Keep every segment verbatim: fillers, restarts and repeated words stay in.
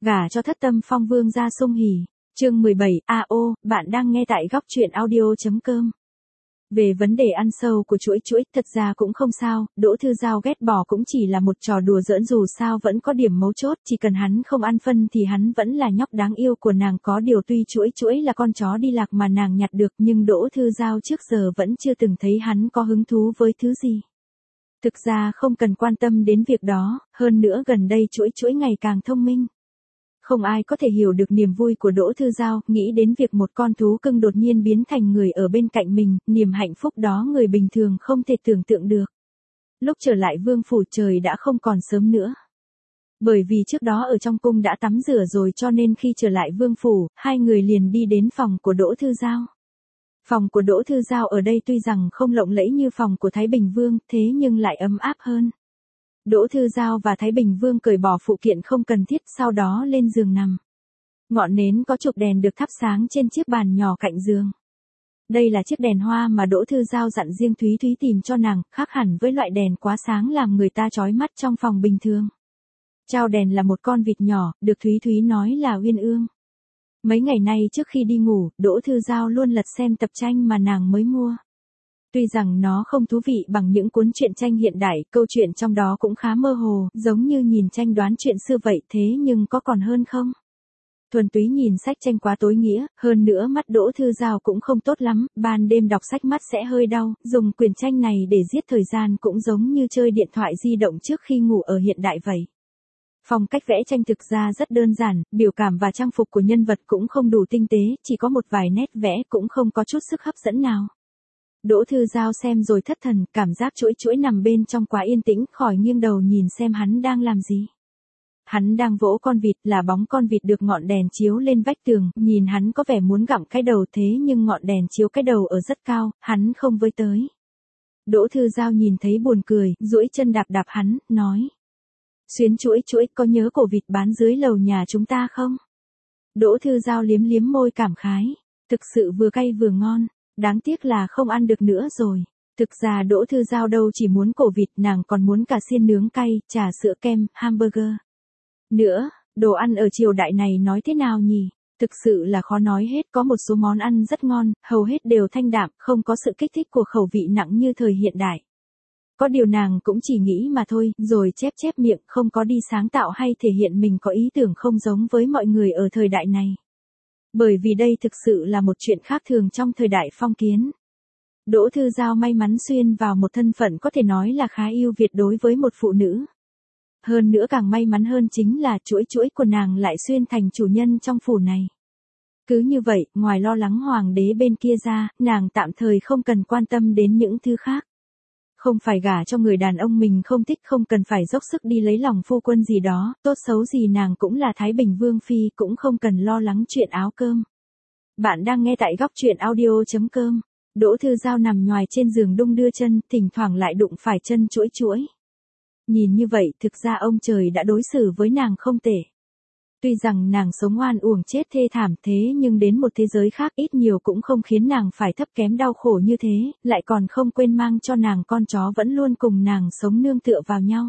Gả cho thất tâm phong vương gia sung hỉ. Chương mười bảy, a ô, bạn đang nghe tại góc truyện audio.com. Về vấn đề ăn sâu của chuỗi chuỗi, thật ra cũng không sao, Đỗ Thư Giao ghét bỏ cũng chỉ là một trò đùa giỡn, dù sao vẫn có điểm mấu chốt, chỉ cần hắn không ăn phân thì hắn vẫn là nhóc đáng yêu của nàng. Có điều tuy chuỗi chuỗi là con chó đi lạc mà nàng nhặt được, nhưng Đỗ Thư Giao trước giờ vẫn chưa từng thấy hắn có hứng thú với thứ gì. Thực ra không cần quan tâm đến việc đó, hơn nữa gần đây chuỗi chuỗi ngày càng thông minh. Không ai có thể hiểu được niềm vui của Đỗ Thư Giao, nghĩ đến việc một con thú cưng đột nhiên biến thành người ở bên cạnh mình, niềm hạnh phúc đó người bình thường không thể tưởng tượng được. Lúc trở lại vương phủ trời đã không còn sớm nữa. Bởi vì trước đó ở trong cung đã tắm rửa rồi, cho nên khi trở lại vương phủ, hai người liền đi đến phòng của Đỗ Thư Giao. Phòng của Đỗ Thư Giao ở đây tuy rằng không lộng lẫy như phòng của Thái Bình Vương, thế nhưng lại ấm áp hơn. Đỗ Thư Giao và Thái Bình Vương cởi bỏ phụ kiện không cần thiết, sau đó lên giường nằm. Ngọn nến có chụp đèn được thắp sáng trên chiếc bàn nhỏ cạnh giường. Đây là chiếc đèn hoa mà Đỗ Thư Giao dặn riêng Thúy Thúy tìm cho nàng, khác hẳn với loại đèn quá sáng làm người ta chói mắt trong phòng bình thường. Trao đèn là một con vịt nhỏ, được Thúy Thúy nói là uyên ương. Mấy ngày nay trước khi đi ngủ, Đỗ Thư Giao luôn lật xem tập tranh mà nàng mới mua. Tuy rằng nó không thú vị bằng những cuốn truyện tranh hiện đại, câu chuyện trong đó cũng khá mơ hồ, giống như nhìn tranh đoán chuyện xưa vậy, thế nhưng có còn hơn không? Thuần túy nhìn sách tranh quá tối nghĩa, hơn nữa mắt Đỗ Thư Giao cũng không tốt lắm, ban đêm đọc sách mắt sẽ hơi đau, dùng quyển tranh này để giết thời gian cũng giống như chơi điện thoại di động trước khi ngủ ở hiện đại vậy. Phong cách vẽ tranh thực ra rất đơn giản, biểu cảm và trang phục của nhân vật cũng không đủ tinh tế, chỉ có một vài nét vẽ cũng không có chút sức hấp dẫn nào. Đỗ Thư Giao xem rồi thất thần, cảm giác chuỗi chuỗi nằm bên trong quá yên tĩnh, khỏi nghiêng đầu nhìn xem hắn đang làm gì. Hắn đang vỗ con vịt, là bóng con vịt được ngọn đèn chiếu lên vách tường, nhìn hắn có vẻ muốn gặm cái đầu, thế nhưng ngọn đèn chiếu cái đầu ở rất cao, hắn không với tới. Đỗ Thư Giao nhìn thấy buồn cười, duỗi chân đạp đạp hắn, nói. Xuyến chuỗi chuỗi, có nhớ cổ vịt bán dưới lầu nhà chúng ta không? Đỗ Thư Giao liếm liếm môi cảm khái, thực sự vừa cay vừa ngon. Đáng tiếc là không ăn được nữa rồi. Thực ra Đỗ Thư Giao đâu chỉ muốn cổ vịt, nàng còn muốn cả xiên nướng cay, trà sữa kem, hamburger. Nữa, đồ ăn ở triều đại này nói thế nào nhỉ? Thực sự là khó nói hết, có một số món ăn rất ngon, hầu hết đều thanh đạm, không có sự kích thích của khẩu vị nặng như thời hiện đại. Có điều nàng cũng chỉ nghĩ mà thôi, rồi chép chép miệng, không có đi sáng tạo hay thể hiện mình có ý tưởng không giống với mọi người ở thời đại này. Bởi vì đây thực sự là một chuyện khác thường trong thời đại phong kiến. Đỗ Thư Giao may mắn xuyên vào một thân phận có thể nói là khá ưu việt đối với một phụ nữ. Hơn nữa càng may mắn hơn chính là chuỗi chuỗi của nàng lại xuyên thành chủ nhân trong phủ này. Cứ như vậy, ngoài lo lắng hoàng đế bên kia ra, nàng tạm thời không cần quan tâm đến những thứ khác. Không phải gả cho người đàn ông mình không thích, không cần phải dốc sức đi lấy lòng phu quân gì đó, tốt xấu gì nàng cũng là Thái Bình Vương phi, cũng không cần lo lắng chuyện áo cơm. Bạn đang nghe tại góc truyện audio.com. Đỗ Thư Giao nằm nhoài trên giường đung đưa chân, thỉnh thoảng lại đụng phải chân chuỗi chuỗi. Nhìn như vậy, thực ra ông trời đã đối xử với nàng không tệ. Tuy rằng nàng sống oan uổng chết thê thảm, thế nhưng đến một thế giới khác ít nhiều cũng không khiến nàng phải thấp kém đau khổ như thế, lại còn không quên mang cho nàng con chó vẫn luôn cùng nàng sống nương tựa vào nhau.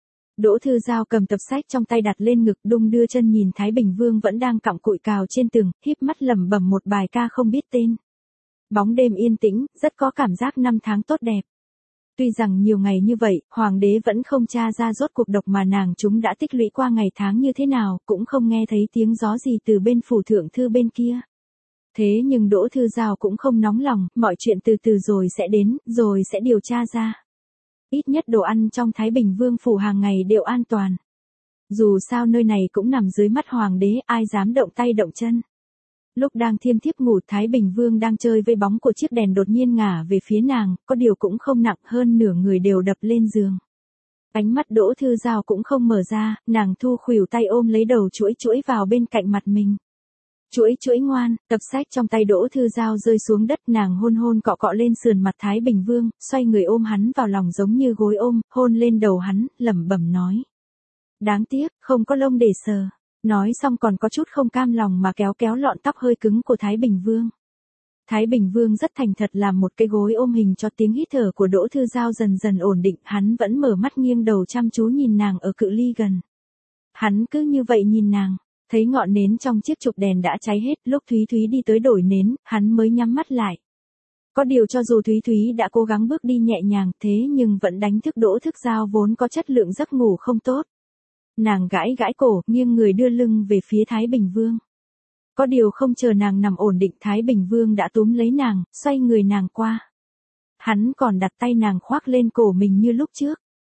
Đỗ Thư Giao cầm tập sách trong tay đặt lên ngực, đung đưa chân nhìn Thái Bình Vương vẫn đang cặm cụi cào trên tường, híp mắt lẩm bẩm một bài ca không biết tên. Bóng đêm yên tĩnh, rất có cảm giác năm tháng tốt đẹp. Tuy rằng nhiều ngày như vậy, hoàng đế vẫn không tra ra rốt cuộc độc mà nàng chúng đã tích lũy qua ngày tháng như thế nào, cũng không nghe thấy tiếng gió gì từ bên phủ thượng thư bên kia. Thế nhưng Đỗ Thư Giao cũng không nóng lòng, mọi chuyện từ từ rồi sẽ đến, rồi sẽ điều tra ra. Ít nhất đồ ăn trong Thái Bình Vương phủ hàng ngày đều an toàn. Dù sao nơi này cũng nằm dưới mắt hoàng đế, ai dám động tay động chân. Lúc đang thiêm thiếp ngủ, Thái Bình Vương đang chơi với bóng của chiếc đèn đột nhiên ngả về phía nàng, có điều cũng không nặng, hơn nửa người đều đập lên giường. Ánh mắt Đỗ Thư Giao cũng không mở ra, nàng thu khuỷu tay ôm lấy đầu chuỗi chuỗi vào bên cạnh mặt mình. Chuỗi chuỗi ngoan, tập sách trong tay Đỗ Thư Giao rơi xuống đất, nàng hôn hôn cọ cọ lên sườn mặt Thái Bình Vương, xoay người ôm hắn vào lòng giống như gối ôm, hôn lên đầu hắn, lẩm bẩm nói. Đáng tiếc, không có lông để sờ. Nói xong còn có chút không cam lòng mà kéo kéo lọn tóc hơi cứng của Thái Bình Vương. Thái Bình Vương rất thành thật làm một cái gối ôm hình cho tiếng hít thở của Đỗ Thư Giao dần dần ổn định, hắn vẫn mở mắt nghiêng đầu chăm chú nhìn nàng ở cự ly gần. Hắn cứ như vậy nhìn nàng, Thấy ngọn nến trong chiếc chụp đèn đã cháy hết, lúc Thúy Thúy đi tới đổi nến, hắn mới nhắm mắt lại. Có điều cho dù Thúy Thúy đã cố gắng bước đi nhẹ nhàng thế nhưng vẫn đánh thức Đỗ Thức Giao vốn có chất lượng giấc ngủ không tốt. Nàng gãi gãi cổ, nghiêng người đưa lưng về phía Thái Bình Vương. Có điều không chờ nàng nằm ổn định, Thái Bình Vương đã túm lấy nàng, xoay người nàng qua. Hắn còn đặt tay nàng khoác lên cổ mình như lúc trước.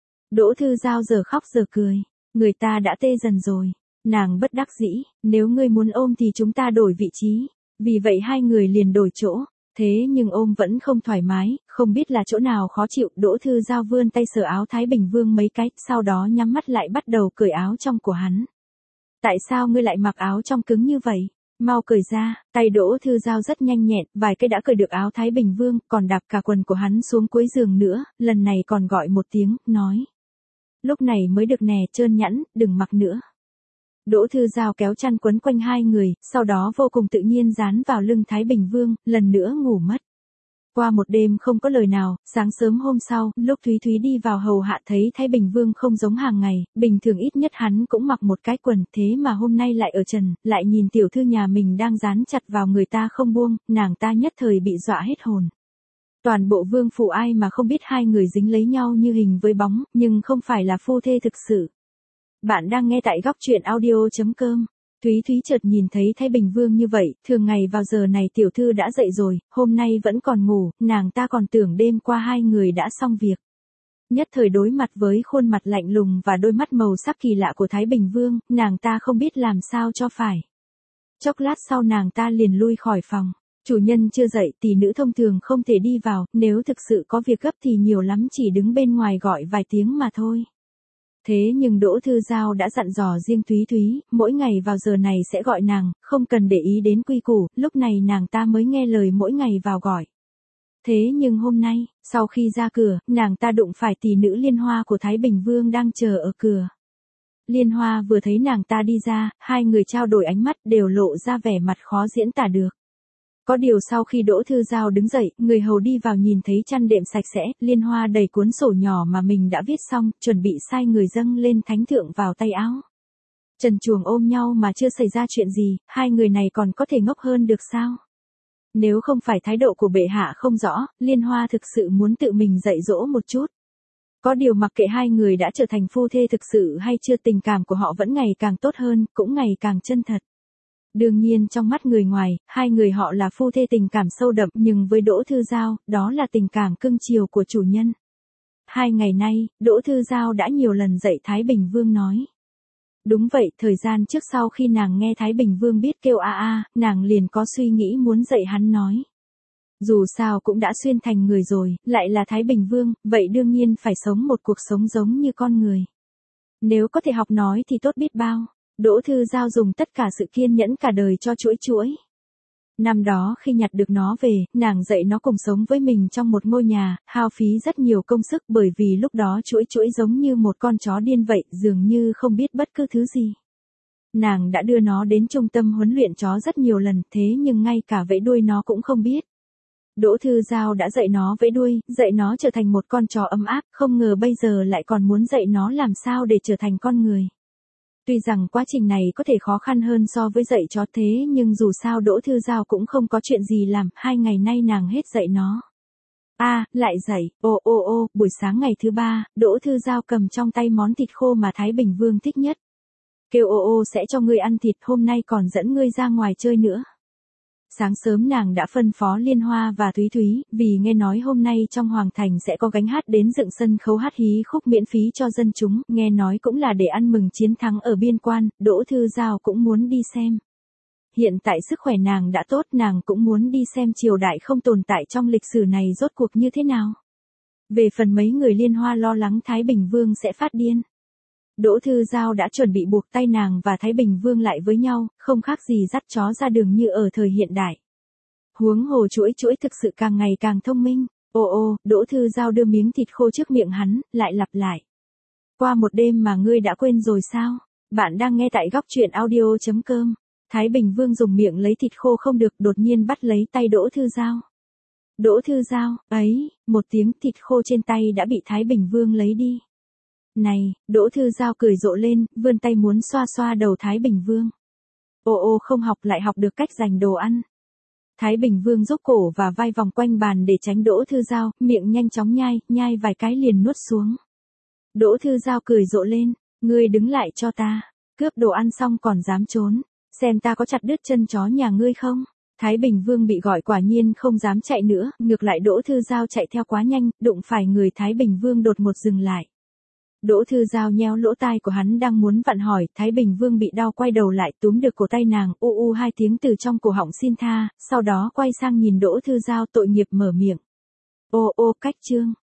Đỗ Thư Giao giờ khóc giờ cười, người ta đã tê dần rồi. Nàng bất đắc dĩ, nếu ngươi muốn ôm thì chúng ta đổi vị trí. Vì vậy hai người liền đổi chỗ. Thế nhưng ôm vẫn không thoải mái, không biết là chỗ nào khó chịu. Đỗ Thư Giao vươn tay sờ áo Thái Bình Vương mấy cái, sau đó nhắm mắt lại bắt đầu cởi áo trong của hắn. Tại sao ngươi lại mặc áo trong cứng như vậy? Mau cởi ra. Tay Đỗ Thư Giao rất nhanh nhẹn, vài cái đã cởi được áo Thái Bình Vương, còn đạp cả quần của hắn xuống cuối giường nữa, lần này còn gọi một tiếng, nói. Lúc này mới được nè, trơn nhẵn, đừng mặc nữa. Đỗ Thư Giao kéo chăn quấn quanh hai người, sau đó vô cùng tự nhiên dán vào lưng Thái Bình Vương, lần nữa ngủ mất. Qua một đêm không có lời nào, sáng sớm hôm sau, lúc Thúy Thúy đi vào hầu hạ thấy Thái Bình Vương không giống hàng ngày, bình thường ít nhất hắn cũng mặc một cái quần, thế mà hôm nay lại ở trần, lại nhìn tiểu thư nhà mình đang dán chặt vào người ta không buông, nàng ta nhất thời bị dọa hết hồn. Toàn bộ vương phủ ai mà không biết hai người dính lấy nhau như hình với bóng, nhưng không phải là phu thê thực sự. Bạn đang nghe tại góc truyện audio chấm com. Thúy Thúy chợt nhìn thấy Thái Bình Vương như vậy, thường ngày vào giờ này tiểu thư đã dậy rồi, hôm nay vẫn còn ngủ, nàng ta còn tưởng đêm qua hai người đã xong việc. Nhất thời đối mặt với khuôn mặt lạnh lùng và đôi mắt màu sắc kỳ lạ của Thái Bình Vương, nàng ta không biết làm sao cho phải. Chốc lát sau nàng ta liền lui khỏi phòng. Chủ nhân chưa dậy, tỷ nữ thông thường không thể đi vào, nếu thực sự có việc gấp thì nhiều lắm chỉ đứng bên ngoài gọi vài tiếng mà thôi. Thế nhưng Đỗ Thư Giao đã dặn dò riêng Thúy Thúy, mỗi ngày vào giờ này sẽ gọi nàng, không cần để ý đến quy củ, lúc này nàng ta mới nghe lời mỗi ngày vào gọi. Thế nhưng hôm nay, sau khi ra cửa, nàng ta đụng phải tỷ nữ Liên Hoa của Thái Bình Vương đang chờ ở cửa. Liên Hoa vừa thấy nàng ta đi ra, hai người trao đổi ánh mắt đều lộ ra vẻ mặt khó diễn tả được. Có điều sau khi Đỗ Thư Giao đứng dậy, người hầu đi vào nhìn thấy chăn đệm sạch sẽ, Liên Hoa đẩy cuốn sổ nhỏ mà mình đã viết xong, chuẩn bị sai người dâng lên thánh thượng vào tay áo. Trần truồng ôm nhau mà chưa xảy ra chuyện gì, hai người này còn có thể ngốc hơn được sao? Nếu không phải thái độ của bệ hạ không rõ, Liên Hoa thực sự muốn tự mình dạy dỗ một chút. Có điều mặc kệ hai người đã trở thành phu thê thực sự hay chưa, tình cảm của họ vẫn ngày càng tốt hơn, cũng ngày càng chân thật. Đương nhiên trong mắt người ngoài, hai người họ là phu thê tình cảm sâu đậm, nhưng với Đỗ Thư Giao, đó là tình cảm cưng chiều của chủ nhân. Hai ngày nay, Đỗ Thư Giao đã nhiều lần dạy Thái Bình Vương nói. Đúng vậy, thời gian trước sau khi nàng nghe Thái Bình Vương biết kêu a a, nàng liền có suy nghĩ muốn dạy hắn nói. Dù sao cũng đã xuyên thành người rồi, lại là Thái Bình Vương, vậy đương nhiên phải sống một cuộc sống giống như con người. Nếu có thể học nói thì tốt biết bao. Đỗ Thư Giao dùng tất cả sự kiên nhẫn cả đời cho chuỗi chuỗi. Năm đó khi nhặt được nó về, nàng dạy nó cùng sống với mình trong một ngôi nhà, hao phí rất nhiều công sức bởi vì lúc đó chuỗi chuỗi giống như một con chó điên vậy, dường như không biết bất cứ thứ gì. Nàng đã đưa nó đến trung tâm huấn luyện chó rất nhiều lần, thế nhưng ngay cả vẫy đuôi nó cũng không biết. Đỗ Thư Giao đã dạy nó vẫy đuôi, dạy nó trở thành một con chó ấm áp, không ngờ bây giờ lại còn muốn dạy nó làm sao để trở thành con người. Tuy rằng quá trình này có thể khó khăn hơn so với dạy chó thế nhưng dù sao Đỗ Thư Giao cũng không có chuyện gì làm, hai ngày nay nàng hết dạy nó. A, à, lại dạy, ô ô ô, buổi sáng ngày thứ ba, Đỗ Thư Giao cầm trong tay món thịt khô mà Thái Bình Vương thích nhất. Kêu ô ô sẽ cho ngươi ăn thịt, hôm nay còn dẫn ngươi ra ngoài chơi nữa. Sáng sớm nàng đã phân phó Liên Hoa và Thúy Thúy, vì nghe nói hôm nay trong Hoàng Thành sẽ có gánh hát đến dựng sân khấu hát hí khúc miễn phí cho dân chúng, nghe nói cũng là để ăn mừng chiến thắng ở biên quan, Đỗ Thư Giao cũng muốn đi xem. Hiện tại sức khỏe nàng đã tốt, nàng cũng muốn đi xem triều đại không tồn tại trong lịch sử này rốt cuộc như thế nào. Về phần mấy người Liên Hoa lo lắng Thái Bình Vương sẽ phát điên. Đỗ Thư Giao đã chuẩn bị buộc tay nàng và Thái Bình Vương lại với nhau, không khác gì dắt chó ra đường như ở thời hiện đại. Huống hồ chuỗi chuỗi thực sự càng ngày càng thông minh. Ô ô, Đỗ Thư Giao đưa miếng thịt khô trước miệng hắn, lại lặp lại. Qua một đêm mà ngươi đã quên rồi sao? Bạn đang nghe tại góc truyện audio chấm com. Thái Bình Vương dùng miệng lấy thịt khô không được, đột nhiên bắt lấy tay Đỗ Thư Giao. Đỗ Thư Giao, ấy, một tiếng thịt khô trên tay đã bị Thái Bình Vương lấy đi. Này, Đỗ Thư Giao cười rộ lên, vươn tay muốn xoa xoa đầu Thái Bình Vương. Ô ô không học lại học được cách giành đồ ăn. Thái Bình Vương dốc cổ và vai vòng quanh bàn để tránh Đỗ Thư Giao, miệng nhanh chóng nhai, nhai vài cái liền nuốt xuống. Đỗ Thư Giao cười rộ lên, ngươi đứng lại cho ta, cướp đồ ăn xong còn dám trốn, xem ta có chặt đứt chân chó nhà ngươi không. Thái Bình Vương bị gọi quả nhiên không dám chạy nữa, ngược lại Đỗ Thư Giao chạy theo quá nhanh, đụng phải người Thái Bình Vương đột ngột dừng lại. Đỗ Thư Giao nhéo lỗ tai của hắn đang muốn vặn hỏi, Thái Bình Vương bị đau quay đầu lại túm được cổ tay nàng, u u hai tiếng từ trong cổ họng xin tha, sau đó quay sang nhìn Đỗ Thư Giao tội nghiệp mở miệng. Ô ô cách chương.